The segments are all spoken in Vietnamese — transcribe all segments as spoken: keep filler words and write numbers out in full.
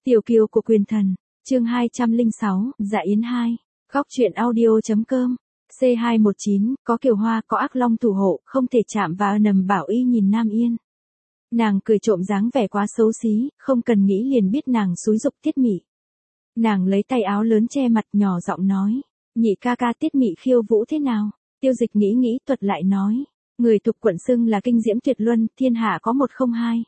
Tiểu kiều của quyền thần, chương hai trăm lẻ sáu, Dạ Yến hai, góc truyện audio.com, C hai một chín, có kiều hoa có ác long thủ hộ, không thể chạm vào. Nầm Bảo Y nhìn Nam Yên. Nàng cười trộm dáng vẻ quá xấu xí, không cần nghĩ liền biết nàng xúi giục Tiết Mị. Nàng lấy tay áo lớn che mặt nhỏ giọng nói, nhị ca ca Tiết Mị khiêu vũ thế nào? Tiêu Dịch nghĩ nghĩ thuật lại nói, người Thục quận xưng là kinh diễm tuyệt luân, thiên hạ có một không hai.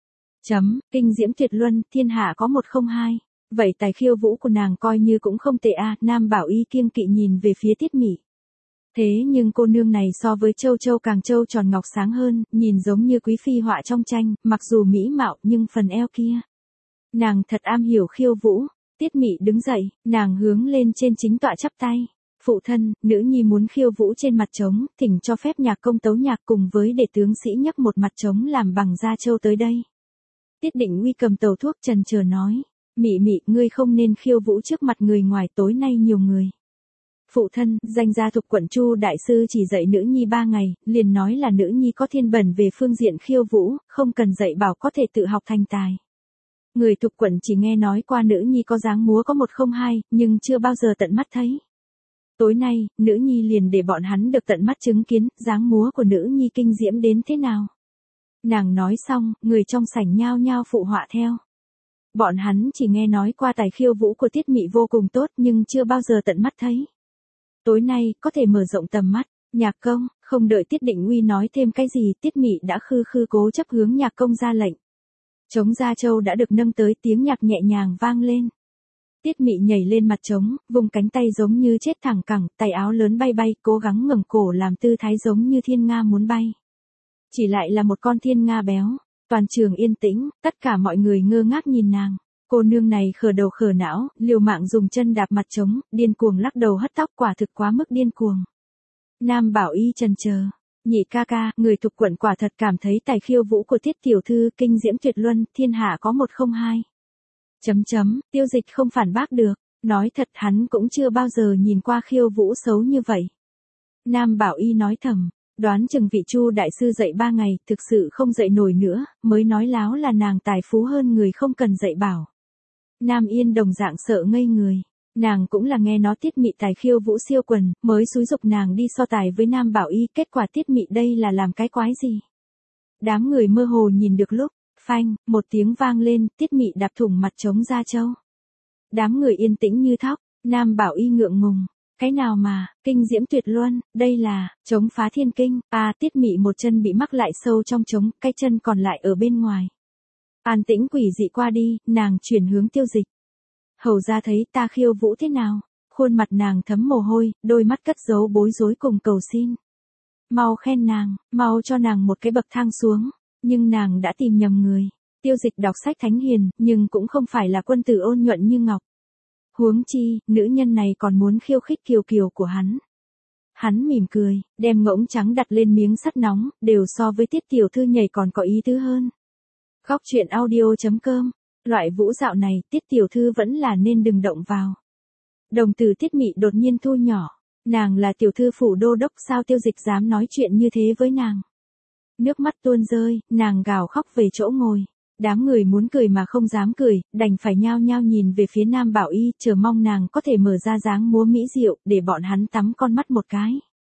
Chấm, kinh diễm tuyệt luân, thiên hạ có một không hai. Vậy tài khiêu vũ của nàng coi như cũng không tệ a. À. Nam Bảo Y kiêng kỵ nhìn về phía Tiết Mị. Thế nhưng cô nương này so với châu châu càng châu tròn ngọc sáng hơn, nhìn giống như quý phi họa trong tranh, mặc dù mỹ mạo nhưng phần eo kia. Nàng thật am hiểu khiêu vũ. Tiết Mị đứng dậy, nàng hướng lên trên chính tọa chắp tay. Phụ thân, nữ nhi muốn khiêu vũ trên mặt trống, thỉnh cho phép nhạc công tấu nhạc cùng với đệ tướng sĩ nhấc một mặt trống làm bằng da trâu tới đây. Tiết Định Uy cầm tàu thuốc trần chờ nói, Mị Mị, ngươi không nên khiêu vũ trước mặt người ngoài, tối nay nhiều người. Phụ thân, danh gia Thục quận Chu đại sư chỉ dạy nữ nhi ba ngày, liền nói là nữ nhi có thiên bẩm về phương diện khiêu vũ, không cần dạy bảo có thể tự học thành tài. Người Thục quận chỉ nghe nói qua nữ nhi có dáng múa có một không hai, nhưng chưa bao giờ tận mắt thấy. Tối nay, nữ nhi liền để bọn hắn được tận mắt chứng kiến, dáng múa của nữ nhi kinh diễm đến thế nào. Nàng nói xong, người trong sảnh nhao nhao phụ họa theo. Bọn hắn chỉ nghe nói qua tài khiêu vũ của Tiết Mị vô cùng tốt nhưng chưa bao giờ tận mắt thấy. Tối nay, có thể mở rộng tầm mắt. Nhạc công, không đợi Tiết Định Uy nói thêm cái gì, Tiết Mị đã khư khư cố chấp hướng nhạc công ra lệnh. Trống da trâu đã được nâng tới, tiếng nhạc nhẹ nhàng vang lên. Tiết Mị nhảy lên mặt trống, vùng cánh tay giống như chết thẳng cẳng, tay áo lớn bay bay, cố gắng ngẩng cổ làm tư thái giống như thiên nga muốn bay. Chỉ lại là một con thiên nga béo. Toàn trường yên tĩnh, tất cả mọi người ngơ ngác nhìn nàng. Cô nương này khờ đầu khờ não, liều mạng dùng chân đạp mặt trống, điên cuồng lắc đầu hất tóc, quả thực quá mức điên cuồng. Nam Bảo Y chần chờ, nhị ca ca, người Thục quận quả thật cảm thấy tài khiêu vũ của Tiết tiểu thư kinh diễm tuyệt luân, thiên hạ có một không hai. Chấm chấm, Tiêu Dịch không phản bác được, nói thật hắn cũng chưa bao giờ nhìn qua khiêu vũ xấu như vậy. Nam Bảo Y nói thầm, đoán chừng vị Chu đại sư dạy ba ngày, thực sự không dạy nổi nữa, mới nói láo là nàng tài phú hơn người không cần dạy bảo. Nam Yên đồng dạng sợ ngây người, nàng cũng là nghe nó Tiết Mị tài khiêu vũ siêu quần, mới xúi giục nàng đi so tài với Nam Bảo Y, kết quả Tiết Mị đây là làm cái quái gì. Đám người mơ hồ nhìn được lúc, phanh, một tiếng vang lên, Tiết Mị đạp thủng mặt trống da trâu. Đám người yên tĩnh như thóc, Nam Bảo Y ngượng ngùng. Cái nào mà, kinh diễm tuyệt luân, đây là, trống phá thiên kinh, à Tiết Mị một chân bị mắc lại sâu trong trống, cái chân còn lại ở bên ngoài. An tĩnh quỷ dị qua đi, nàng chuyển hướng Tiêu Dịch. Hầu ra thấy ta khiêu vũ thế nào, khuôn mặt nàng thấm mồ hôi, đôi mắt cất giấu bối rối cùng cầu xin. Mau khen nàng, mau cho nàng một cái bậc thang xuống, nhưng nàng đã tìm nhầm người. Tiêu Dịch đọc sách thánh hiền, nhưng cũng không phải là quân tử ôn nhuận như ngọc. Huống chi, nữ nhân này còn muốn khiêu khích kiều kiều của hắn. Hắn mỉm cười, đem ngỗng trắng đặt lên miếng sắt nóng, đều so với Tiết tiểu thư nhảy còn có ý tứ hơn. Góc truyện audio.com, loại vũ dạo này, Tiết tiểu thư vẫn là nên đừng động vào. Đồng tử Tiết Mị đột nhiên thu nhỏ, nàng là tiểu thư phủ đô đốc, sao Tiêu Dịch dám nói chuyện như thế với nàng. Nước mắt tuôn rơi, nàng gào khóc về chỗ ngồi. Đám người muốn cười mà không dám cười, đành phải nhao nhao nhìn về phía Nam Bảo Y, chờ mong nàng có thể mở ra dáng múa mỹ diệu, để bọn hắn tắm con mắt một cái.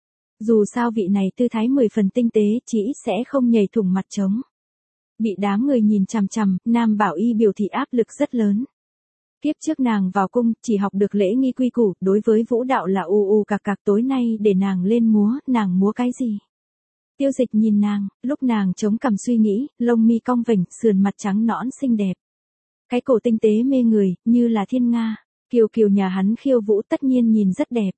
Dù sao vị này tư thái mười phần tinh tế, chỉ ít sẽ không nhảy thủng mặt trống. Bị đám người nhìn chằm chằm, Nam Bảo Y biểu thị áp lực rất lớn. Kiếp trước nàng vào cung, chỉ học được lễ nghi quy củ, đối với vũ đạo là u u cạc cạc, tối nay để nàng lên múa, nàng múa cái gì? Tiêu Dịch nhìn nàng, lúc nàng chống cằm suy nghĩ, lông mi cong vểnh, sườn mặt trắng nõn xinh đẹp. Cái cổ tinh tế mê người, như là thiên nga. Kiều kiều nhà hắn khiêu vũ tất nhiên nhìn rất đẹp.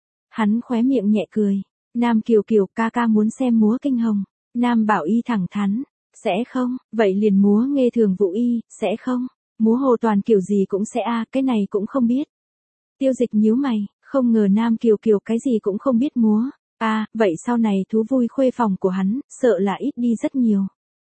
Hắn khóe miệng nhẹ cười. Nam Kiều Kiều, ca ca muốn xem múa kinh hồng. Nam Bảo Y thẳng thắn. Sẽ không, vậy liền múa Nghê Thường Vũ Y, sẽ không. Múa Hồ Toàn kiểu gì cũng sẽ a, à, cái này cũng không biết. Tiêu Dịch nhíu mày, không ngờ Nam Kiều Kiều cái gì cũng không biết múa. À, vậy sau này thú vui khuê phòng của hắn, sợ là ít đi rất nhiều.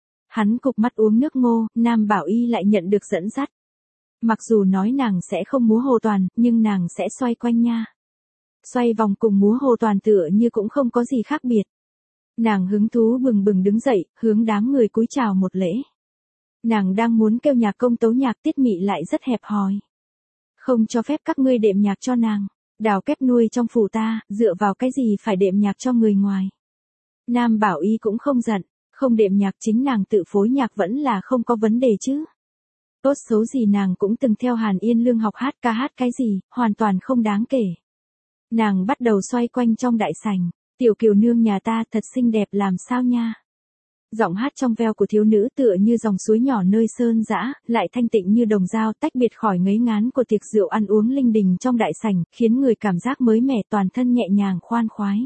Hắn cụp mắt uống nước ngô, Nam Bảo Y lại nhận được dẫn dắt. Mặc dù nói nàng sẽ không múa Hồ Toàn, nhưng nàng sẽ xoay quanh nha. Xoay vòng cùng múa Hồ Toàn tựa như cũng không có gì khác biệt. Nàng hứng thú bừng bừng đứng dậy, hướng đám người cúi chào một lễ. Nàng đang muốn kêu nhạc công tấu nhạc, Tiết Mị lại rất hẹp hòi. Không cho phép các ngươi đệm nhạc cho nàng. Đào kép nuôi trong phủ ta, dựa vào cái gì phải đệm nhạc cho người ngoài. Nam Bảo Y cũng không giận, không đệm nhạc chính nàng tự phối nhạc vẫn là không có vấn đề chứ. Tốt xấu gì nàng cũng từng theo Hàn Yên Lương học hát ca hát cái gì, hoàn toàn không đáng kể. Nàng bắt đầu xoay quanh trong đại sảnh, tiểu kiều nương nhà ta thật xinh đẹp làm sao nha. Giọng hát trong veo của thiếu nữ tựa như dòng suối nhỏ nơi sơn dã, lại thanh tịnh như đồng dao, tách biệt khỏi ngấy ngán của tiệc rượu ăn uống linh đình trong đại sảnh, khiến người cảm giác mới mẻ, toàn thân nhẹ nhàng khoan khoái.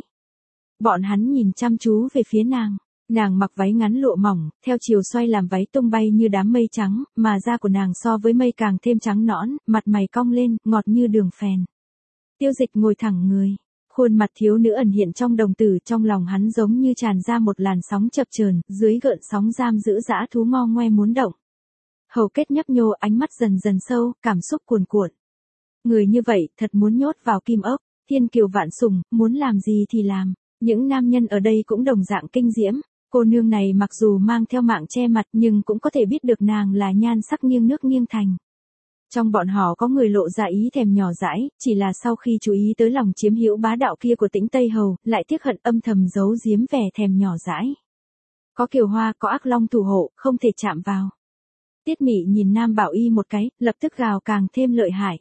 Bọn hắn nhìn chăm chú về phía nàng. Nàng mặc váy ngắn lụa mỏng, theo chiều xoay làm váy tung bay như đám mây trắng, mà da của nàng so với mây càng thêm trắng nõn, mặt mày cong lên, ngọt như đường phèn. Tiêu Dịch ngồi thẳng người, khuôn mặt thiếu nữ ẩn hiện trong đồng tử, trong lòng hắn giống như tràn ra một làn sóng chập chờn, dưới gợn sóng giam giữ dã thú ngo ngoe muốn động. Hầu kết nhấp nhô, ánh mắt dần dần sâu, cảm xúc cuồn cuộn. Người như vậy, thật muốn nhốt vào kim ốc, thiên kiều vạn sủng, muốn làm gì thì làm. Những nam nhân ở đây cũng đồng dạng kinh diễm. Cô nương này mặc dù mang theo mạng che mặt nhưng cũng có thể biết được nàng là nhan sắc nghiêng nước nghiêng thành. Trong bọn họ có người lộ ra ý thèm nhỏ dãi, chỉ là sau khi chú ý tới lòng chiếm hữu bá đạo kia của Tĩnh Tây Hầu, lại tiếc hận âm thầm giấu giếm vẻ thèm nhỏ dãi. Có Kiều Hoa, có Ác Long thủ hộ, không thể chạm vào. Tiết Mị nhìn Nam Bảo Y một cái, lập tức gào càng thêm lợi hại.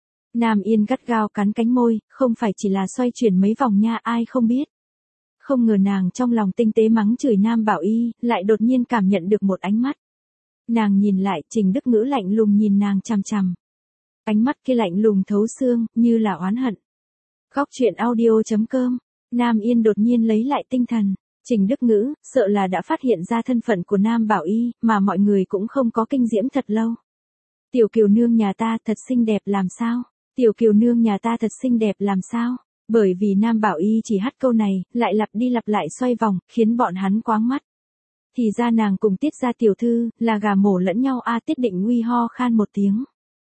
Nam Yên gắt gao cắn cánh môi, không phải chỉ là xoay chuyển mấy vòng nha, ai không biết. Không ngờ nàng trong lòng tinh tế mắng chửi Nam Bảo Y, lại đột nhiên cảm nhận được một ánh mắt. Nàng nhìn lại, Trình Đức Ngữ lạnh lùng nhìn nàng chằm chằm. Ánh mắt kia lạnh lùng thấu xương, như là oán hận. Góc truyện audio chấm com. Nam Yên đột nhiên lấy lại tinh thần. Trình Đức Ngữ, sợ là đã phát hiện ra thân phận của Nam Bảo Y, mà mọi người cũng không có kinh diễm thật lâu. Tiểu Kiều nương nhà ta thật xinh đẹp làm sao? Tiểu Kiều nương nhà ta thật xinh đẹp làm sao? Bởi vì Nam Bảo Y chỉ hát câu này, lại lặp đi lặp lại xoay vòng, khiến bọn hắn quáng mắt. Thì ra nàng cùng Tiết gia tiểu thư, là gà mổ lẫn nhau a. Tiết Định Nguy ho khan một tiếng.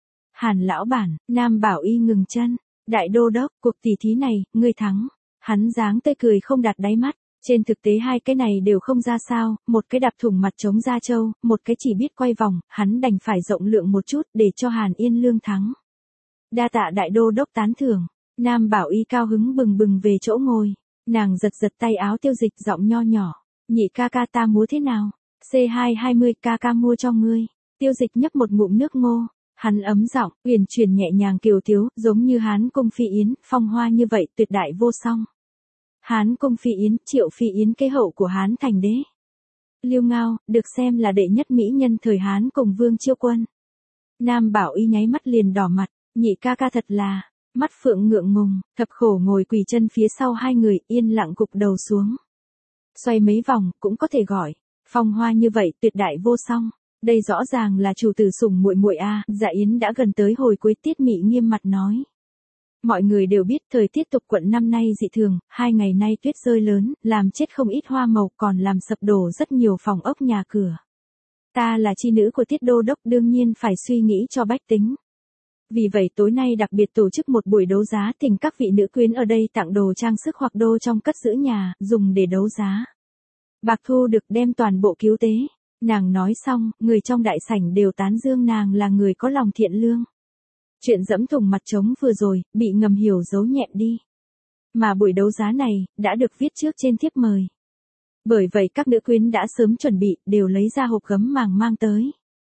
Hàn lão bản, Nam Bảo Y ngừng chân. Đại đô đốc, cuộc tỷ thí này, ngươi thắng. Hắn dáng tươi cười không đặt đáy mắt. Trên thực tế hai cái này đều không ra sao, một cái đạp thủng mặt trống da trâu, một cái chỉ biết quay vòng, hắn đành phải rộng lượng một chút để cho Hàn Yên Lương thắng. Đa tạ đại đô đốc tán thưởng. Nam Bảo Y cao hứng bừng bừng về chỗ ngồi. Nàng giật giật tay áo Tiêu Dịch, giọng nho nhỏ. Nhị ca ca ta múa thế nào? C hai hai mươi ca ca mua cho ngươi. Tiêu Dịch nhấp một ngụm nước ngô. Hắn ấm giọng, uyển chuyển nhẹ nhàng kiều thiếu, giống như Hán Cung Phi Yến, phong hoa như vậy tuyệt đại vô song. Hán Cung Phi Yến, Triệu Phi Yến kế hậu của Hán Thành Đế. Liêu Ngao, được xem là đệ nhất mỹ nhân thời Hán cùng Vương Chiêu Quân. Nam Bảo Y nháy mắt liền đỏ mặt, nhị ca ca thật là. Mắt phượng ngượng ngùng, thập khổ ngồi quỳ chân phía sau hai người, yên lặng gục đầu xuống. Xoay mấy vòng, cũng có thể gọi, phong hoa như vậy, tuyệt đại vô song. Đây rõ ràng là chủ tử sủng muội muội a. Dạ Yến đã gần tới hồi cuối. Tiết Mị nghiêm mặt nói. Mọi người đều biết thời tiết Tục quận năm nay dị thường, hai ngày nay tuyết rơi lớn, làm chết không ít hoa màu, còn làm sập đổ rất nhiều phòng ốc nhà cửa. Ta là chi nữ của Tiết đô đốc, đương nhiên phải suy nghĩ cho bách tính. Vì vậy tối nay đặc biệt tổ chức một buổi đấu giá, thỉnh các vị nữ quyến ở đây tặng đồ trang sức hoặc đồ trong cất giữ nhà, dùng để đấu giá. Bạc thu được đem toàn bộ cứu tế. Nàng nói xong, người trong đại sảnh đều tán dương nàng là người có lòng thiện lương. Chuyện dẫm thùng mặt trống vừa rồi, bị ngầm hiểu giấu nhẹm đi. Mà buổi đấu giá này, đã được viết trước trên thiếp mời. Bởi vậy các nữ quyến đã sớm chuẩn bị, đều lấy ra hộp gấm màng mang tới.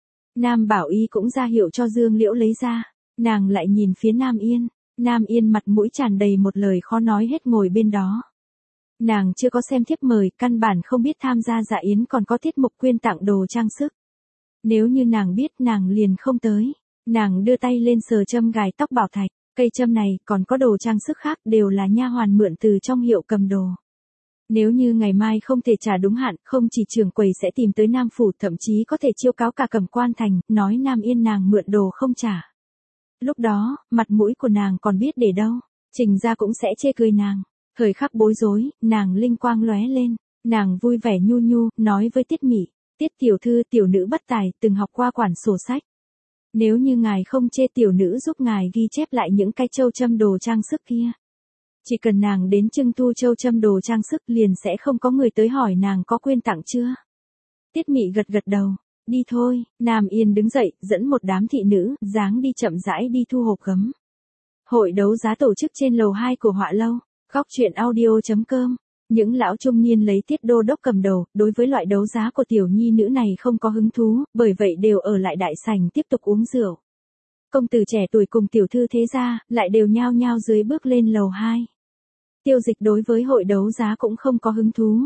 Nam Bảo Y cũng ra hiệu cho Dương Liễu lấy ra. Nàng lại nhìn phía Nam Yên. Nam Yên mặt mũi tràn đầy một lời khó nói hết ngồi bên đó. Nàng chưa có xem thiếp mời, căn bản không biết tham gia dạ yến còn có tiết mục quyên tặng đồ trang sức. Nếu như nàng biết nàng liền không tới. Nàng đưa tay lên sờ châm gài tóc bảo thạch. Cây châm này còn có đồ trang sức khác đều là nha hoàn mượn từ trong hiệu cầm đồ. Nếu như ngày mai không thể trả đúng hạn, không chỉ trưởng quầy sẽ tìm tới Nam Phủ, thậm chí có thể chiêu cáo cả Cẩm Quan Thành, nói Nam Yên nàng mượn đồ không trả. Lúc đó, mặt mũi của nàng còn biết để đâu, Trình gia cũng sẽ chê cười nàng. Thời khắc bối rối, nàng linh quang lóe lên, nàng vui vẻ nhu nhu, nói với Tiết Mị, Tiết tiểu thư tiểu nữ bất tài, từng học qua quản sổ sách. Nếu như ngài không chê tiểu nữ giúp ngài ghi chép lại những cái châu châm đồ trang sức kia. Chỉ cần nàng đến trưng thu châu châm đồ trang sức liền sẽ không có người tới hỏi nàng có quyên tặng chưa. Tiết Mị gật gật đầu, Đi thôi, Nam Yên đứng dậy, dẫn một đám thị nữ, dáng đi chậm rãi đi thu hộp gấm. Hội đấu giá tổ chức trên lầu hai của Họa Lâu, góc truyện audio.com. Những lão trung niên lấy Tiết Đô Đốc cầm đầu, đối với loại đấu giá của tiểu nhi nữ này không có hứng thú, bởi vậy đều ở lại đại sảnh tiếp tục uống rượu. Công tử trẻ tuổi cùng tiểu thư thế gia, lại đều nhao nhao dưới bước lên lầu hai. Tiêu Dịch đối với hội đấu giá cũng không có hứng thú.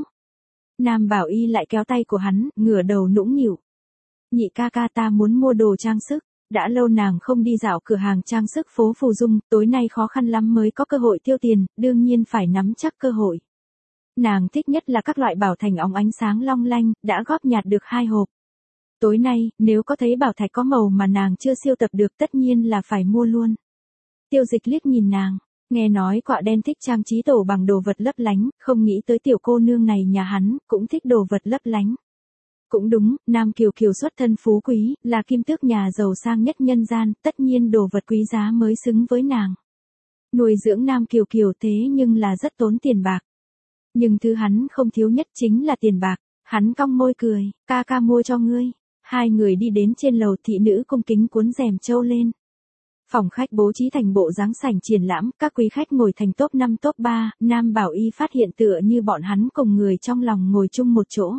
Nam Bảo Y lại kéo tay của hắn, ngửa đầu nũng nịu. Nhị ca ca ta muốn mua đồ trang sức, đã lâu nàng không đi dạo cửa hàng trang sức phố Phù Dung, tối nay khó khăn lắm mới có cơ hội tiêu tiền, đương nhiên phải nắm chắc cơ hội. Nàng thích nhất là các loại bảo thành óng ánh sáng long lanh, đã góp nhặt được hai hộp. Tối nay, nếu có thấy bảo thạch có màu mà nàng chưa siêu tập được tất nhiên là phải mua luôn. Tiêu Dịch liếc nhìn nàng, nghe nói Quạ Đen thích trang trí tổ bằng đồ vật lấp lánh, không nghĩ tới tiểu cô nương này nhà hắn, cũng thích đồ vật lấp lánh. Cũng đúng, Nam Kiều Kiều xuất thân phú quý, là kim tước nhà giàu sang nhất nhân gian, tất nhiên đồ vật quý giá mới xứng với nàng. Nuôi dưỡng Nam Kiều Kiều thế nhưng là rất tốn tiền bạc. Nhưng thứ hắn không thiếu nhất chính là tiền bạc, hắn cong môi cười, ca ca mua cho ngươi. Hai người đi đến trên lầu, thị nữ cung kính cuốn rèm trâu lên. Phòng khách bố trí thành bộ dáng sảnh triển lãm, các quý khách ngồi thành top năm top ba, Nam Bảo Y phát hiện tựa như bọn hắn cùng người trong lòng ngồi chung một chỗ.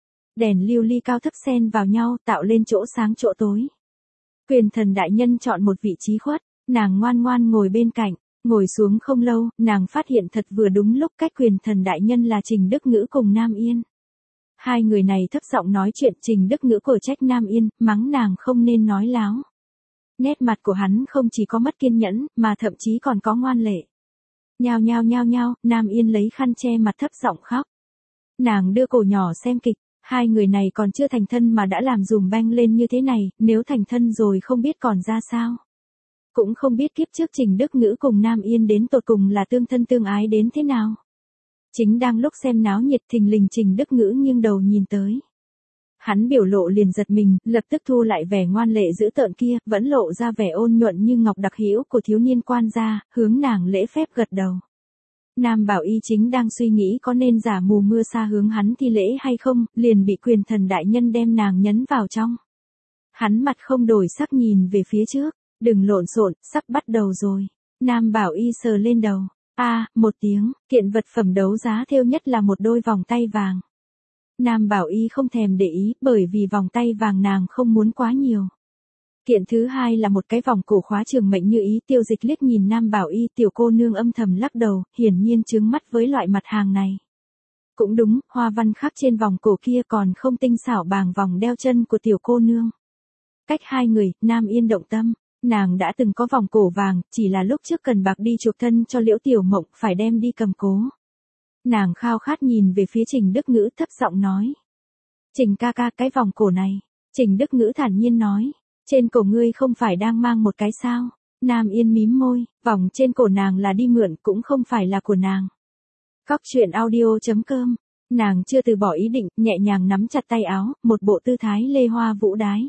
Đèn lưu ly cao thấp xen vào nhau, tạo lên chỗ sáng chỗ tối. Quyền thần đại nhân chọn một vị trí khuất, nàng ngoan ngoan ngồi bên cạnh, ngồi xuống không lâu, nàng phát hiện thật vừa đúng lúc cách quyền thần đại nhân là Trình Đức Ngữ cùng Nam Yên. Hai người này thấp giọng nói chuyện, Trình Đức Ngữ cổ trách Nam Yên, mắng nàng không nên nói láo. Nét mặt của hắn không chỉ có mất kiên nhẫn, mà thậm chí còn có ngoan lệ. Nhao nhao nhao nhao, Nam Yên lấy khăn che mặt thấp giọng khóc. Nàng đưa cổ nhỏ xem kịch, hai người này còn chưa thành thân mà đã làm dùm beng lên như thế này, nếu thành thân rồi không biết còn ra sao. Cũng không biết kiếp trước Trình Đức Ngữ cùng Nam Yên đến tột cùng là tương thân tương ái đến thế nào. Chính đang lúc xem náo nhiệt thình lình Trình Đức Ngữ nghiêng đầu nhìn tới. Hắn biểu lộ liền giật mình, lập tức thu lại vẻ ngoan lệ dữ tợn kia, vẫn lộ ra vẻ ôn nhuận như ngọc đặc hữu của thiếu niên quan gia, hướng nàng lễ phép gật đầu. Nam Bảo Y chính đang suy nghĩ có nên giả mù mưa sa hướng hắn thi lễ hay không, liền bị quyền thần đại nhân đem nàng nhấn vào trong. Hắn mặt không đổi sắc nhìn về phía trước, đừng lộn xộn, sắp bắt đầu rồi. Nam Bảo Y sờ lên đầu, a, à, một tiếng, kiện vật phẩm đấu giá thêu nhất là một đôi vòng tay vàng. Nam Bảo Y không thèm để ý, bởi vì vòng tay vàng nàng không muốn quá nhiều. Kiện thứ hai là một cái vòng cổ khóa trường mệnh như ý. Tiêu Dịch liếc nhìn Nam Bảo Y, tiểu cô nương âm thầm lắc đầu, hiển nhiên trướng mắt với loại mặt hàng này. Cũng đúng, hoa văn khắc trên vòng cổ kia còn không tinh xảo bằng vòng đeo chân của tiểu cô nương. Cách hai người, Nam Yên động tâm, nàng đã từng có vòng cổ vàng, chỉ là lúc trước cần bạc đi chuộc thân cho Liễu Tiểu Mộng, phải đem đi cầm cố. Nàng khao khát nhìn về phía Trình Đức Ngữ thấp giọng nói. Trình ca ca, cái vòng cổ này. Trình Đức Ngữ thản nhiên nói. Trên cổ ngươi không phải đang mang một cái sao? Nam Yên mím môi, vòng trên cổ nàng là đi mượn, cũng không phải là của nàng. Góc truyện audio.com. Nàng chưa từ bỏ ý định, nhẹ nhàng nắm chặt tay áo, một bộ tư thái lê hoa vũ đái.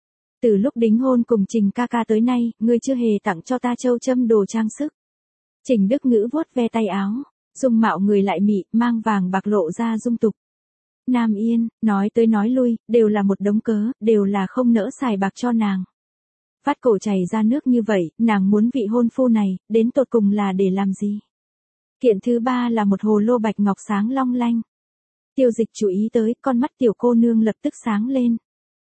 Từ lúc đính hôn cùng Trình ca ca tới nay, ngươi chưa hề tặng cho ta châu châm đồ trang sức. Trình Đức Ngữ vuốt ve tay áo. Dung mạo người lại mị, mang vàng bạc lộ ra dung tục. Nam Yên, nói tới nói lui, đều là một đống cớ, đều là không nỡ xài bạc cho nàng. Vắt cổ chảy ra nước như vậy, nàng muốn vị hôn phu này, đến tột cùng là để làm gì? Kiện thứ ba là một hồ lô bạch ngọc sáng long lanh. Tiêu Dịch chú ý tới, con mắt tiểu cô nương lập tức sáng lên.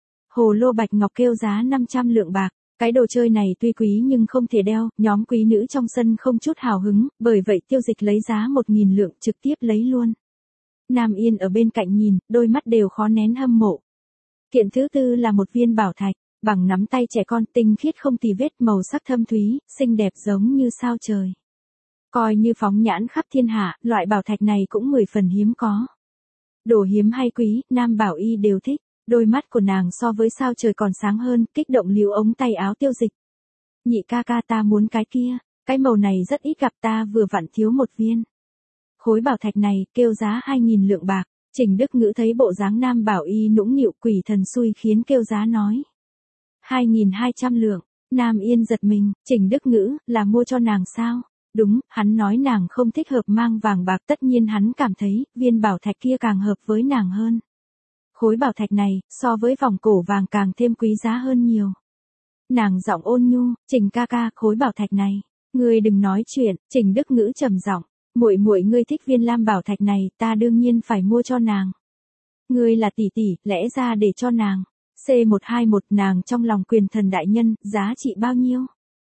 Hồ lô bạch ngọc kêu giá năm trăm lượng bạc. Cái đồ chơi này tuy quý nhưng không thể đeo, nhóm quý nữ trong sân không chút hào hứng, bởi vậy Tiêu Dịch lấy giá một nghìn lượng trực tiếp lấy luôn. Nam Yên ở bên cạnh nhìn, đôi mắt đều khó nén hâm mộ. Kiện thứ tư là một viên bảo thạch, bằng nắm tay trẻ con, tinh khiết không tì vết, màu sắc thâm thúy, xinh đẹp giống như sao trời. Coi như phóng nhãn khắp thiên hạ, loại bảo thạch này cũng mười phần hiếm có. Đồ hiếm hay quý, Nam Bảo Y đều thích. Đôi mắt của nàng so với sao trời còn sáng hơn, kích động líu ống tay áo Tiêu Dịch. Nhị ca ca, ta muốn cái kia, cái màu này rất ít gặp, ta vừa vặn thiếu một viên. Khối bảo thạch này, kêu giá hai nghìn lượng bạc. Trình Đức Ngữ thấy bộ dáng Nam Bảo Y nũng nịu, quỷ thần xui khiến kêu giá nói. hai nghìn hai trăm lượng, Nam Yên giật mình, Trình Đức Ngữ, là mua cho nàng sao? Đúng, hắn nói nàng không thích hợp mang vàng bạc, tất nhiên hắn cảm thấy, viên bảo thạch kia càng hợp với nàng hơn. khối bảo thạch này, so với vòng cổ vàng càng thêm quý giá hơn nhiều. Nàng giọng ôn nhu, Trình ca ca, khối bảo thạch này, ngươi đừng nói chuyện. Trình Đức Ngữ trầm giọng, muội muội ngươi thích viên lam bảo thạch này, ta đương nhiên phải mua cho nàng. Ngươi là tỷ tỷ, lẽ ra để cho nàng. C một hai một nàng trong lòng quyền thần đại nhân, giá trị bao nhiêu?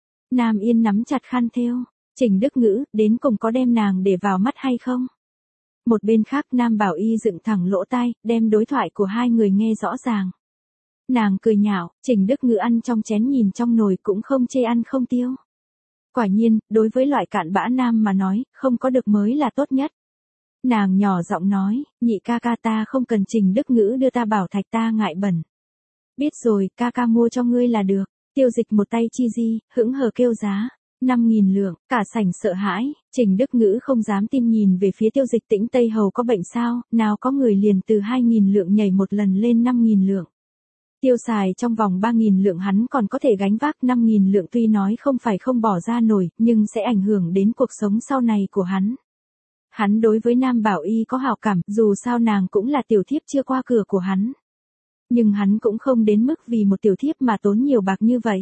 Nam Yên nắm chặt khăn thêu, Trình Đức Ngữ, đến cùng có đem nàng để vào mắt hay không? Một bên khác Nam Bảo Y dựng thẳng lỗ tai, đem đối thoại của hai người nghe rõ ràng. Nàng cười nhạo, Trình Đức Ngữ ăn trong chén nhìn trong nồi cũng không chê ăn không tiêu. Quả nhiên, đối với loại cạn bã nam mà nói, không có được mới là tốt nhất. Nàng nhỏ giọng nói, nhị ca ca ta không cần Trình Đức Ngữ đưa ta bảo thạch ta ngại bẩn. Biết rồi, ca ca mua cho ngươi là được. Tiêu Dịch một tay chi di, hững hờ kêu giá. năm nghìn lượng, cả sảnh sợ hãi, Trình Đức Ngữ không dám tin nhìn về phía Tiêu Dịch Tĩnh Tây Hầu có bệnh sao, nào có người liền từ hai nghìn lượng nhảy một lần lên năm nghìn lượng. Tiêu xài trong vòng ba nghìn lượng hắn còn có thể gánh vác năm nghìn lượng tuy nói không phải không bỏ ra nổi, nhưng sẽ ảnh hưởng đến cuộc sống sau này của hắn. Hắn đối với Nam Bảo Y có hảo cảm, dù sao nàng cũng là tiểu thiếp chưa qua cửa của hắn. Nhưng hắn cũng không đến mức vì một tiểu thiếp mà tốn nhiều bạc như vậy.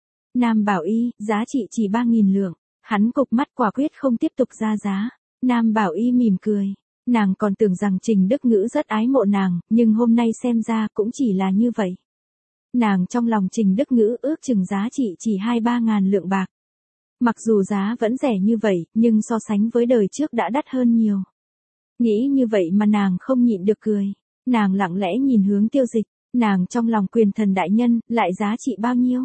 Nam Bảo Y, giá trị chỉ ba nghìn lượng. Hắn cụp mắt quả quyết không tiếp tục ra giá. Nam Bảo Y mỉm cười. Nàng còn tưởng rằng Trình Đức Ngữ rất ái mộ nàng, nhưng hôm nay xem ra cũng chỉ là như vậy. Nàng trong lòng Trình Đức Ngữ ước chừng giá trị chỉ hai ba ngàn lượng bạc. Mặc dù giá vẫn rẻ như vậy, nhưng so sánh với đời trước đã đắt hơn nhiều. Nghĩ như vậy mà nàng không nhịn được cười. Nàng lặng lẽ nhìn hướng Tiêu Dịch, nàng trong lòng quyền thần đại nhân, lại giá trị bao nhiêu?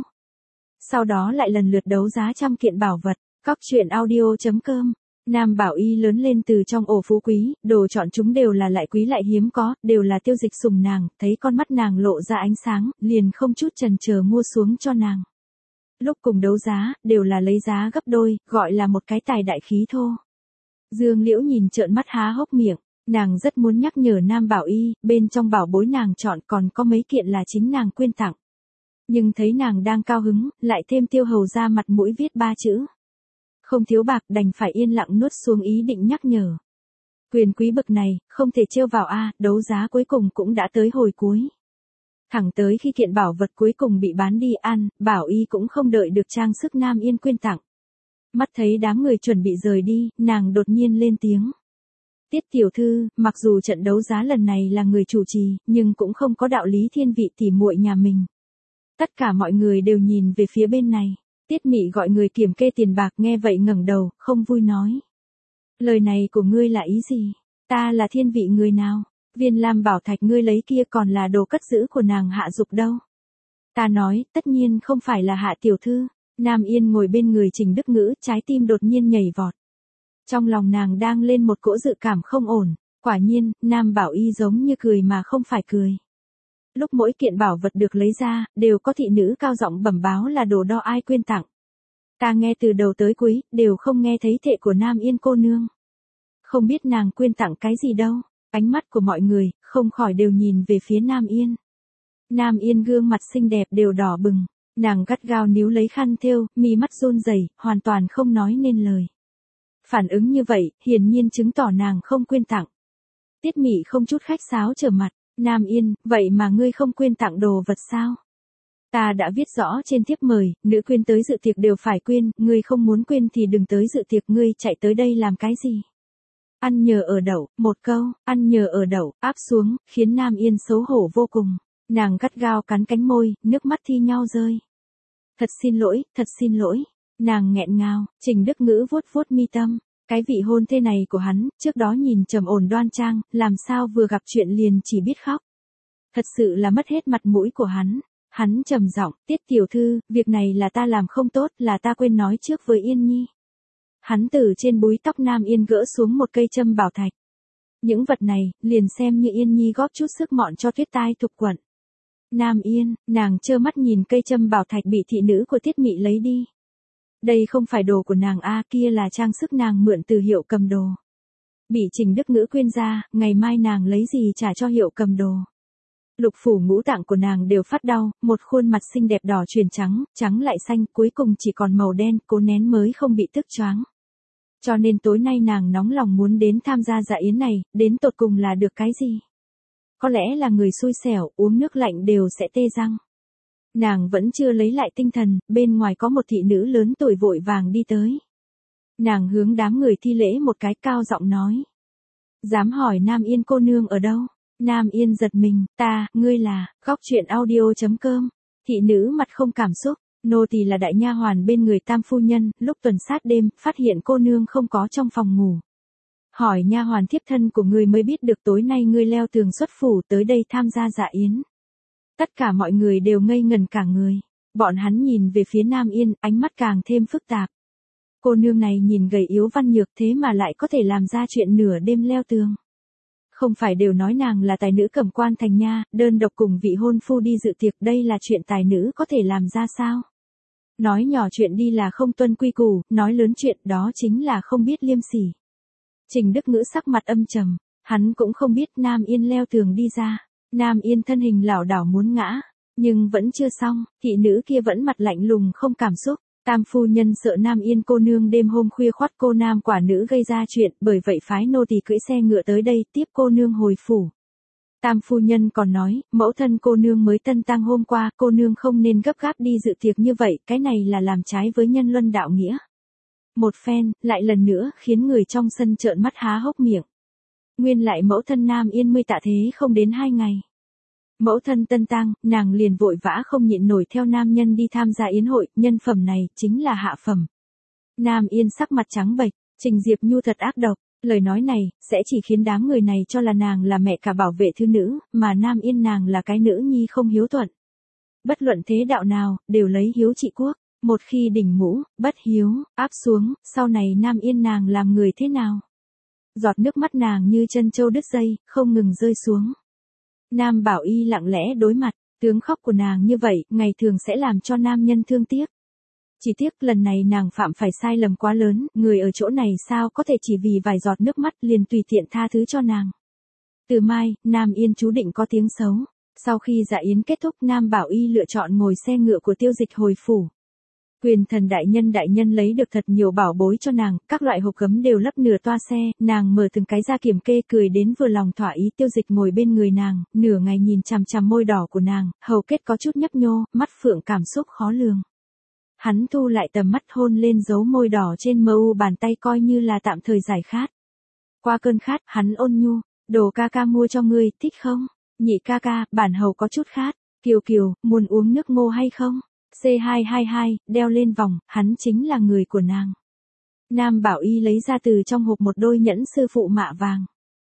Sau đó lại lần lượt đấu giá trăm kiện bảo vật. Cóc truyện audio chấm com. Nam Bảo Y lớn lên từ trong ổ phú quý, đồ chọn chúng đều là lại quý lại hiếm có, đều là Tiêu Dịch sủng nàng, thấy con mắt nàng lộ ra ánh sáng, liền không chút chần chờ mua xuống cho nàng. Lúc cùng đấu giá, đều là lấy giá gấp đôi, gọi là một cái tài đại khí thô. Dương Liễu nhìn trợn mắt há hốc miệng, nàng rất muốn nhắc nhở Nam Bảo Y, bên trong bảo bối nàng chọn còn có mấy kiện là chính nàng quyên tặng. Nhưng thấy nàng đang cao hứng, lại thêm Tiêu Hầu ra mặt mũi viết ba chữ. Không thiếu bạc đành phải yên lặng nuốt xuống ý định nhắc nhở. Quyền quý bực này, không thể trêu vào a, đấu giá cuối cùng cũng đã tới hồi cuối. Thẳng tới khi kiện bảo vật cuối cùng bị bán đi ăn, Bảo Y cũng không đợi được trang sức Nam Yên quyên tặng. Mắt thấy đám người chuẩn bị rời đi, nàng đột nhiên lên tiếng. Tiết tiểu thư, mặc dù trận đấu giá lần này là người chủ trì, nhưng cũng không có đạo lý thiên vị tỉ muội nhà mình. Tất cả mọi người đều nhìn về phía bên này. Tiết Mị gọi người kiểm kê tiền bạc nghe vậy ngẩng đầu, không vui nói. Lời này của ngươi là ý gì? Ta là thiên vị người nào? Viên lam bảo thạch ngươi lấy kia còn là đồ cất giữ của nàng Hạ Dục đâu? Ta nói, tất nhiên không phải là Hạ tiểu thư. Nam Yên ngồi bên người Trình Đức Ngữ, trái tim đột nhiên nhảy vọt. Trong lòng nàng đang lên một cỗ dự cảm không ổn. Quả nhiên, Nam Bảo Y giống như cười mà không phải cười. Lúc mỗi kiện bảo vật được lấy ra, đều có thị nữ cao giọng bẩm báo là đồ đo ai quyên tặng. Ta nghe từ đầu tới cuối, đều không nghe thấy thệ của Nam Yên cô nương. Không biết nàng quyên tặng cái gì đâu. Ánh mắt của mọi người, không khỏi đều nhìn về phía Nam Yên. Nam Yên gương mặt xinh đẹp đều đỏ bừng. Nàng gắt gao níu lấy khăn thêu, mi mắt run rẩy, hoàn toàn không nói nên lời. Phản ứng như vậy, hiển nhiên chứng tỏ nàng không quyên tặng. Tiết Mị không chút khách sáo trở mặt. Nam Yên, vậy mà ngươi không quyên tặng đồ vật sao? Ta đã viết rõ trên thiếp mời, nữ quyên tới dự tiệc đều phải quyên, ngươi không muốn quyên thì đừng tới dự tiệc, ngươi chạy tới đây làm cái gì? Ăn nhờ ở đậu, một câu, ăn nhờ ở đậu, áp xuống, khiến Nam Yên xấu hổ vô cùng. Nàng gắt gao cắn cánh môi, nước mắt thi nhau rơi. Thật xin lỗi, thật xin lỗi. Nàng nghẹn ngào, Trình Đức Ngữ vuốt vuốt mi tâm. Cái vị hôn thê này của hắn, trước đó nhìn trầm ổn đoan trang, làm sao vừa gặp chuyện liền chỉ biết khóc. Thật sự là mất hết mặt mũi của hắn. Hắn trầm giọng, Tiết tiểu thư, việc này là ta làm không tốt, là ta quên nói trước với Yên Nhi. Hắn từ trên búi tóc Nam Yên gỡ xuống một cây châm bảo thạch. Những vật này, liền xem như Yên Nhi góp chút sức mọn cho Tuyết Tai Thục quận. Nam Yên, nàng trơ mắt nhìn cây châm bảo thạch bị thị nữ của Tiết Mị lấy đi. Đây không phải đồ của nàng a, kia là trang sức nàng mượn từ Hiệu Cầm Đồ. Bị Trình Đức Ngữ quyên ra, ngày mai nàng lấy gì trả cho Hiệu Cầm Đồ. Lục phủ ngũ tạng của nàng đều phát đau, một khuôn mặt xinh đẹp đỏ chuyển trắng, trắng lại xanh, cuối cùng chỉ còn màu đen, cố nén mới không bị tức choáng. Cho nên tối nay nàng nóng lòng muốn đến tham gia dạ yến này, đến tột cùng là được cái gì? có lẽ là người xui xẻo, uống nước lạnh đều sẽ tê răng. Nàng vẫn chưa lấy lại tinh thần, bên ngoài có một thị nữ lớn tuổi vội vàng đi tới. Nàng hướng đám người thi lễ một cái, cao giọng nói. Dám hỏi Nam Yên cô nương ở đâu? Nam Yên giật mình, ta, ngươi là, góc chuyện audio chấm com. Thị nữ mặt không cảm xúc, nô tỳ là đại nha hoàn bên người Tam phu nhân, lúc tuần sát đêm, phát hiện cô nương không có trong phòng ngủ. Hỏi nha hoàn thiếp thân của ngươi mới biết được tối nay ngươi leo tường xuất phủ tới đây tham gia dạ yến. Tất cả mọi người đều ngây ngần cả người. Bọn hắn nhìn về phía Nam Yên, ánh mắt càng thêm phức tạp. Cô nương này nhìn gầy yếu văn nhược thế mà lại có thể làm ra chuyện nửa đêm leo tường. Không phải đều nói nàng là tài nữ cẩm quan thành nha, đơn độc cùng vị hôn phu đi dự tiệc, đây là chuyện tài nữ có thể làm ra sao? Nói nhỏ chuyện đi là không tuân quy củ, nói lớn chuyện đó chính là không biết liêm sỉ. Trình Đức Ngữ sắc mặt âm trầm, hắn cũng không biết Nam Yên leo tường đi ra. Nam Yên thân hình lảo đảo muốn ngã, nhưng vẫn chưa xong, thị nữ kia vẫn mặt lạnh lùng không cảm xúc. Tam phu nhân sợ Nam Yên cô nương đêm hôm khuya khoắt cô nam quả nữ gây ra chuyện, bởi vậy phái nô tỳ cưỡi xe ngựa tới đây tiếp cô nương hồi phủ. Tam phu nhân còn nói, mẫu thân cô nương mới tân tang hôm qua, cô nương không nên gấp gáp đi dự tiệc như vậy, cái này là làm trái với nhân luân đạo nghĩa. Một phen, lại lần nữa, khiến người trong sân trợn mắt há hốc miệng. Nguyên lại mẫu thân Nam Yên mươi tạ thế không đến hai ngày. Mẫu thân tân tang, nàng liền vội vã không nhịn nổi theo nam nhân đi tham gia yến hội, nhân phẩm này, chính là hạ phẩm. Nam Yên sắc mặt trắng bệch, Trình Diệp Nhu thật ác độc, lời nói này, sẽ chỉ khiến đám người này cho là nàng là mẹ cả bảo vệ thư nữ, mà Nam Yên nàng là cái nữ nhi không hiếu thuận. Bất luận thế đạo nào, đều lấy hiếu trị quốc, một khi đỉnh mũ, bất hiếu, áp xuống, sau này Nam Yên nàng làm người thế nào? Giọt nước mắt nàng như chân châu đứt dây, không ngừng rơi xuống. Nam Bảo Y lặng lẽ đối mặt, tướng khóc của nàng như vậy, ngày thường sẽ làm cho nam nhân thương tiếc. Chỉ tiếc lần này nàng phạm phải sai lầm quá lớn, người ở chỗ này sao có thể chỉ vì vài giọt nước mắt liền tùy tiện tha thứ cho nàng. Từ mai, Nam Yên chú định có tiếng xấu. Sau khi dạ yến kết thúc, Nam Bảo Y lựa chọn ngồi xe ngựa của Tiêu Dịch hồi phủ. Quyền thần đại nhân đại nhân lấy được thật nhiều bảo bối cho nàng, các loại hộp gấm đều lấp nửa toa xe, nàng mở từng cái ra kiểm kê cười đến vừa lòng thỏa ý. Tiêu Dịch ngồi bên người nàng, nửa ngày nhìn chằm chằm môi đỏ của nàng, hầu kết có chút nhấp nhô, mắt phượng cảm xúc khó lường. Hắn thu lại tầm mắt hôn lên dấu môi đỏ trên mờ u bàn tay coi như là tạm thời giải khát. Qua cơn khát, hắn ôn nhu, đồ ca ca mua cho ngươi, thích không? Nhị ca ca, bản hầu có chút khát. Kiều Kiều, muốn uống nước ngô hay không? C hai hai hai, đeo lên vòng, hắn chính là người của nàng. Nam Bảo Y lấy ra từ trong hộp một đôi nhẫn sư phụ mạ vàng.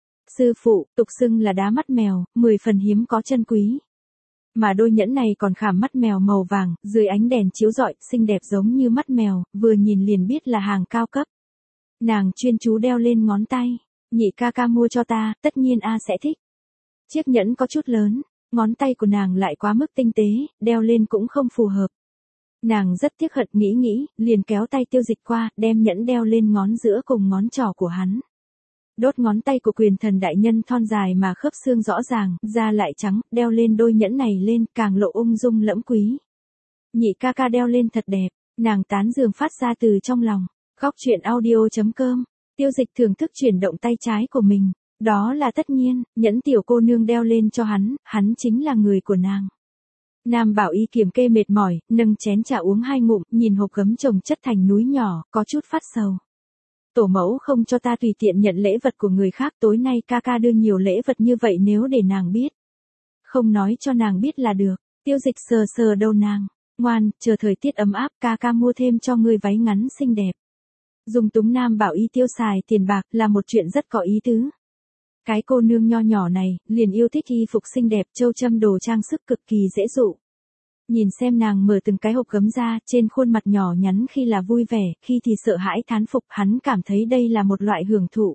Sư phụ, tục xưng là đá mắt mèo, mười phần hiếm có chân quý. Mà đôi nhẫn này còn khảm mắt mèo màu vàng, dưới ánh đèn chiếu rọi, xinh đẹp giống như mắt mèo, vừa nhìn liền biết là hàng cao cấp. Nàng chuyên chú đeo lên ngón tay. Nhị ca ca mua cho ta, tất nhiên A sẽ thích. Chiếc nhẫn có chút lớn, ngón tay của nàng lại quá mức tinh tế, đeo lên cũng không phù hợp. Nàng rất tiếc hận nghĩ nghĩ, liền kéo tay Tiêu Dịch qua, đem nhẫn đeo lên ngón giữa cùng ngón trỏ của hắn. Đốt ngón tay của quyền thần đại nhân thon dài mà khớp xương rõ ràng, da lại trắng, đeo lên đôi nhẫn này lên, càng lộ ung dung lẫm quý. Nhị ca ca đeo lên thật đẹp, nàng tán dương phát ra từ trong lòng. Góc chuyện audio chấm com, Tiêu Dịch thưởng thức chuyển động tay trái của mình. Đó là tất nhiên, nhẫn tiểu cô nương đeo lên cho hắn, hắn chính là người của nàng. Nam Bảo Y kiểm kê mệt mỏi, nâng chén trà uống hai ngụm, nhìn hộp gấm chồng chất thành núi nhỏ, có chút phát sầu. Tổ mẫu không cho ta tùy tiện nhận lễ vật của người khác, tối nay ca ca đưa nhiều lễ vật như vậy nếu để nàng biết. Không nói cho nàng biết là được. Tiêu Dịch sờ sờ đầu nàng, ngoan, chờ thời tiết ấm áp ca ca mua thêm cho ngươi váy ngắn xinh đẹp. Dùng túng Nam Bảo Y tiêu xài tiền bạc là một chuyện rất có ý tứ. Cái cô nương nho nhỏ này, liền yêu thích y phục xinh đẹp, châu châm đồ trang sức cực kỳ dễ dụ. Nhìn xem nàng mở từng cái hộp gấm ra, trên khuôn mặt nhỏ nhắn khi là vui vẻ, khi thì sợ hãi thán phục, hắn cảm thấy đây là một loại hưởng thụ.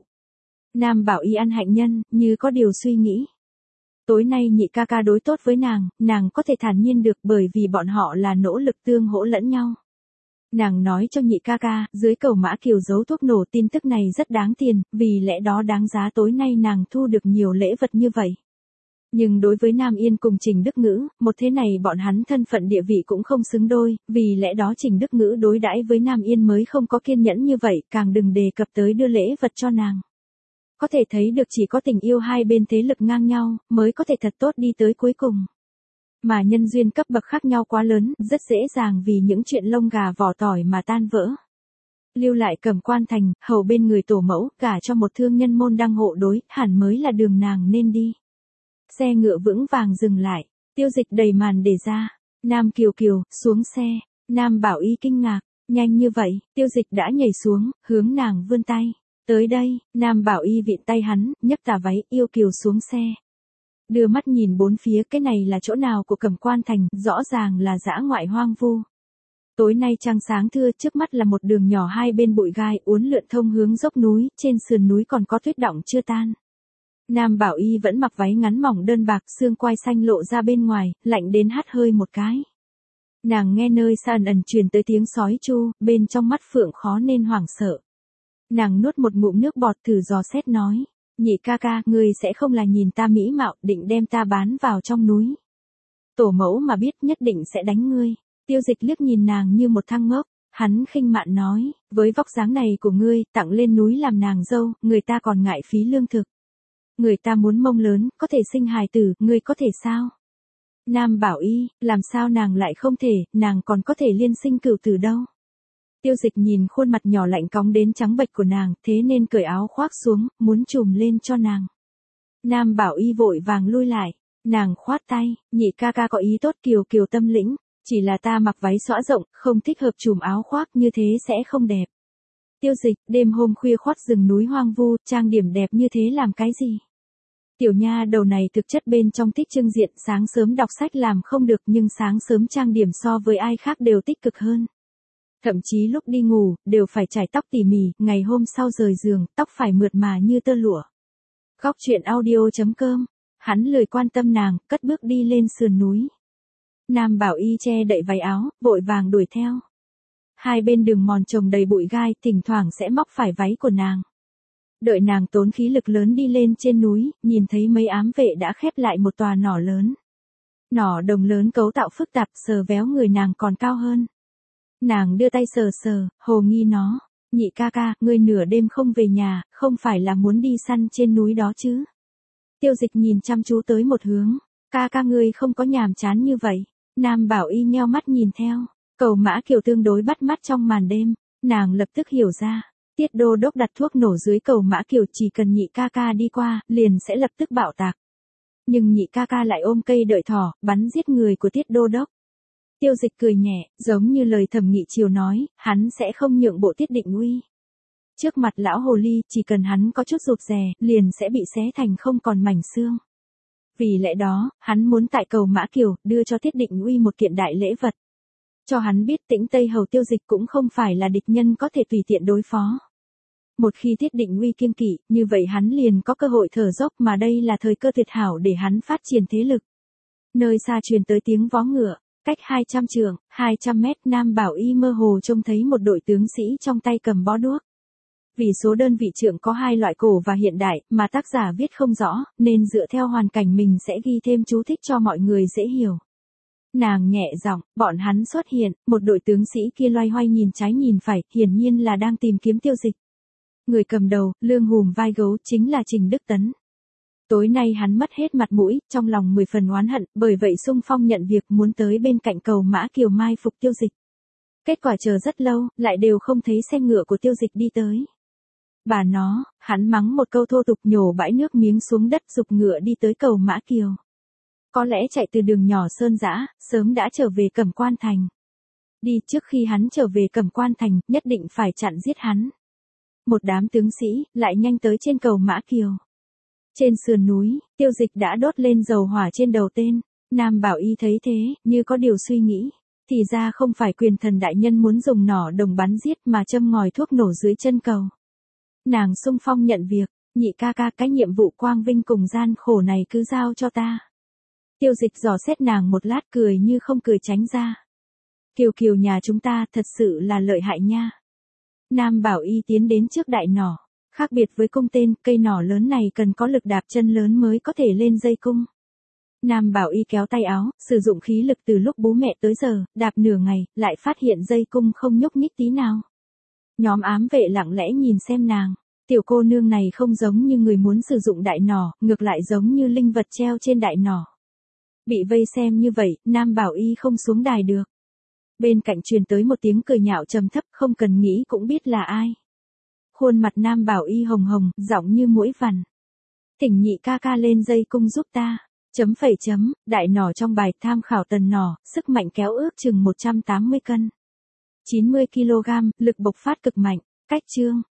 Nam Bảo Y ăn hạnh nhân, như có điều suy nghĩ. Tối nay nhị ca ca đối tốt với nàng, nàng có thể thản nhiên được bởi vì bọn họ là nỗ lực tương hỗ lẫn nhau. Nàng nói cho nhị ca ca, dưới cầu Mã Kiều giấu thuốc nổ, tin tức này rất đáng tiền, vì lẽ đó đáng giá tối nay nàng thu được nhiều lễ vật như vậy. Nhưng đối với Nam Yên cùng Trình Đức Ngữ, một thế này bọn hắn thân phận địa vị cũng không xứng đôi, vì lẽ đó Trình Đức Ngữ đối đãi với Nam Yên mới không có kiên nhẫn như vậy, càng đừng đề cập tới đưa lễ vật cho nàng. có thể thấy được chỉ có tình yêu hai bên thế lực ngang nhau, mới có thể thật tốt đi tới cuối cùng. Mà nhân duyên cấp bậc khác nhau quá lớn, rất dễ dàng vì những chuyện lông gà vỏ tỏi mà tan vỡ. Lưu lại Cẩm Quan Thành, hầu bên người tổ mẫu, gả cho một thương nhân môn đăng hộ đối, hẳn mới là đường nàng nên đi. Xe ngựa vững vàng dừng lại, Tiêu Dịch đầy màn để ra. Nam Kiều Kiều, xuống xe. Nam Bảo Y kinh ngạc, nhanh như vậy, Tiêu Dịch đã nhảy xuống, hướng nàng vươn tay. Tới đây, Nam Bảo Y vịn tay hắn, nhấc tà váy, yêu kiều xuống xe. Đưa mắt nhìn bốn phía, cái này là chỗ nào của Cẩm Quan Thành, rõ ràng là dã ngoại hoang vu. Tối nay trăng sáng thưa, trước mắt là một đường nhỏ hai bên bụi gai uốn lượn thông hướng dốc núi, trên sườn núi còn có tuyết đọng chưa tan. Nam Bảo Y vẫn mặc váy ngắn mỏng đơn bạc, xương quai xanh lộ ra bên ngoài, lạnh đến hắt hơi một cái. Nàng nghe nơi xa ẩn ẩn truyền tới tiếng sói chu, bên trong mắt phượng khó nên hoảng sợ. Nàng nuốt một ngụm nước bọt thử dò xét nói, nhị ca ca, ngươi sẽ không là nhìn ta mỹ mạo, định đem ta bán vào trong núi. Tổ mẫu mà biết nhất định sẽ đánh ngươi. Tiêu Dịch liếc nhìn nàng như một thằng ngốc, hắn khinh mạn nói, với vóc dáng này của ngươi, tặng lên núi làm nàng dâu, người ta còn ngại phí lương thực. Người ta muốn mông lớn, có thể sinh hài tử, ngươi có thể sao? Nam Bảo Y, làm sao nàng lại không thể, nàng còn có thể liên sinh cửu tử đâu. Tiêu Dịch nhìn khuôn mặt nhỏ lạnh cóng đến trắng bệch của nàng, thế nên cởi áo khoác xuống, muốn trùm lên cho nàng. Nam Bảo Y vội vàng lui lại, nàng khoát tay, nhị ca ca có ý tốt, Kiều Kiều tâm lĩnh, chỉ là ta mặc váy xõa rộng, không thích hợp trùm áo khoác như thế sẽ không đẹp. Tiêu Dịch, đêm hôm khuya khoắt rừng núi hoang vu, trang điểm đẹp như thế làm cái gì? Tiểu nha đầu này thực chất bên trong thích trưng diện, sáng sớm đọc sách làm không được nhưng sáng sớm trang điểm so với ai khác đều tích cực hơn. Thậm chí lúc đi ngủ, đều phải chải tóc tỉ mỉ, ngày hôm sau rời giường, tóc phải mượt mà như tơ lụa. Góc truyện audio chấm com, hắn lười quan tâm nàng, cất bước đi lên sườn núi. Nam Bảo Y che đậy váy áo, vội vàng đuổi theo. Hai bên đường mòn trồng đầy bụi gai, thỉnh thoảng sẽ móc phải váy của nàng. Đợi nàng tốn khí lực lớn đi lên trên núi, nhìn thấy mấy ám vệ đã khép lại một tòa nỏ lớn. Nỏ đồng lớn cấu tạo phức tạp, sờ véo người nàng còn cao hơn. Nàng đưa tay sờ sờ, hồ nghi nó, nhị ca ca, ngươi nửa đêm không về nhà, không phải là muốn đi săn trên núi đó chứ? Tiêu Dịch nhìn chăm chú tới một hướng, ca ca ngươi không có nhàm chán như vậy. Nam Bảo Y nheo mắt nhìn theo, Cầu Mã Kiều tương đối bắt mắt trong màn đêm, nàng lập tức hiểu ra. Tiết Đô Đốc đặt thuốc nổ dưới Cầu Mã Kiều, chỉ cần nhị ca ca đi qua, liền sẽ lập tức bạo tạc. Nhưng nhị ca ca lại ôm cây đợi thỏ, bắn giết người của Tiết Đô Đốc. Tiêu Dịch cười nhẹ, giống như lời Thẩm Nghị Triều nói, hắn sẽ không nhượng bộ Tiết Định Uy. Trước mặt lão hồ ly, chỉ cần hắn có chút rụt rè, liền sẽ bị xé thành không còn mảnh xương. Vì lẽ đó, hắn muốn tại Cầu Mã Kiều, đưa cho Tiết Định Uy một kiện đại lễ vật. Cho hắn biết Tĩnh Tây Hầu Tiêu Dịch cũng không phải là địch nhân có thể tùy tiện đối phó. Một khi Tiết Định Uy kiêng kỵ, như vậy hắn liền có cơ hội thở dốc, mà đây là thời cơ tuyệt hảo để hắn phát triển thế lực. Nơi xa truyền tới tiếng vó ngựa, cách hai trăm trượng, hai trăm mét, Nam Bảo Y mơ hồ trông thấy một đội tướng sĩ trong tay cầm bó đuốc. Vì số đơn vị trượng có hai loại cổ và hiện đại, mà tác giả viết không rõ, nên dựa theo hoàn cảnh mình sẽ ghi thêm chú thích cho mọi người dễ hiểu. Nàng nhẹ giọng, bọn hắn xuất hiện, một đội tướng sĩ kia loay hoay nhìn trái nhìn phải, hiển nhiên là đang tìm kiếm Tiêu Dịch. Người cầm đầu, lưng hùm vai gấu, chính là Trình Đức Tấn. Tối nay hắn mất hết mặt mũi, trong lòng mười phần oán hận, bởi vậy xung phong nhận việc muốn tới bên cạnh Cầu Mã Kiều mai phục Tiêu Dịch. Kết quả chờ rất lâu, lại đều không thấy xe ngựa của Tiêu Dịch đi tới. Bà nó, hắn mắng một câu thô tục, nhổ bãi nước miếng xuống đất, giục ngựa đi tới Cầu Mã Kiều. Có lẽ chạy từ đường nhỏ sơn dã, sớm đã trở về Cẩm Quan Thành. Đi, trước khi hắn trở về Cẩm Quan Thành, nhất định phải chặn giết hắn. Một đám tướng sĩ, lại nhanh tới trên Cầu Mã Kiều. Trên sườn núi, Tiêu Dịch đã đốt lên dầu hỏa trên đầu tên. Nam Bảo Y thấy thế, như có điều suy nghĩ. Thì ra không phải quyền thần đại nhân muốn dùng nỏ đồng bắn giết mà châm ngòi thuốc nổ dưới chân cầu. Nàng xung phong nhận việc, nhị ca ca, cái nhiệm vụ quang vinh cùng gian khổ này cứ giao cho ta. Tiêu Dịch dò xét nàng một lát, cười như không cười tránh ra. Kiều Kiều nhà chúng ta thật sự là lợi hại nha. Nam Bảo Y tiến đến trước đại nỏ. Khác biệt với cung tên, cây nỏ lớn này cần có lực đạp chân lớn mới có thể lên dây cung. Nam Bảo Y kéo tay áo, sử dụng khí lực từ lúc bố mẹ tới giờ, đạp nửa ngày, lại phát hiện dây cung không nhúc nhích tí nào. Nhóm ám vệ lặng lẽ nhìn xem nàng. Tiểu cô nương này không giống như người muốn sử dụng đại nỏ, ngược lại giống như linh vật treo trên đại nỏ. Bị vây xem như vậy, Nam Bảo Y không xuống đài được. Bên cạnh truyền tới một tiếng cười nhạo trầm thấp, không cần nghĩ cũng biết là ai. Khuôn mặt Nam Bảo Y hồng hồng, giọng như muỗi vằn. Thỉnh nhị ca ca lên dây cung giúp ta. Chấm phẩy chấm, đại nỏ trong bài tham khảo tần nỏ, sức mạnh kéo ước chừng một trăm tám mươi cân. chín mươi ki lô gam, lực bộc phát cực mạnh. Cách chương.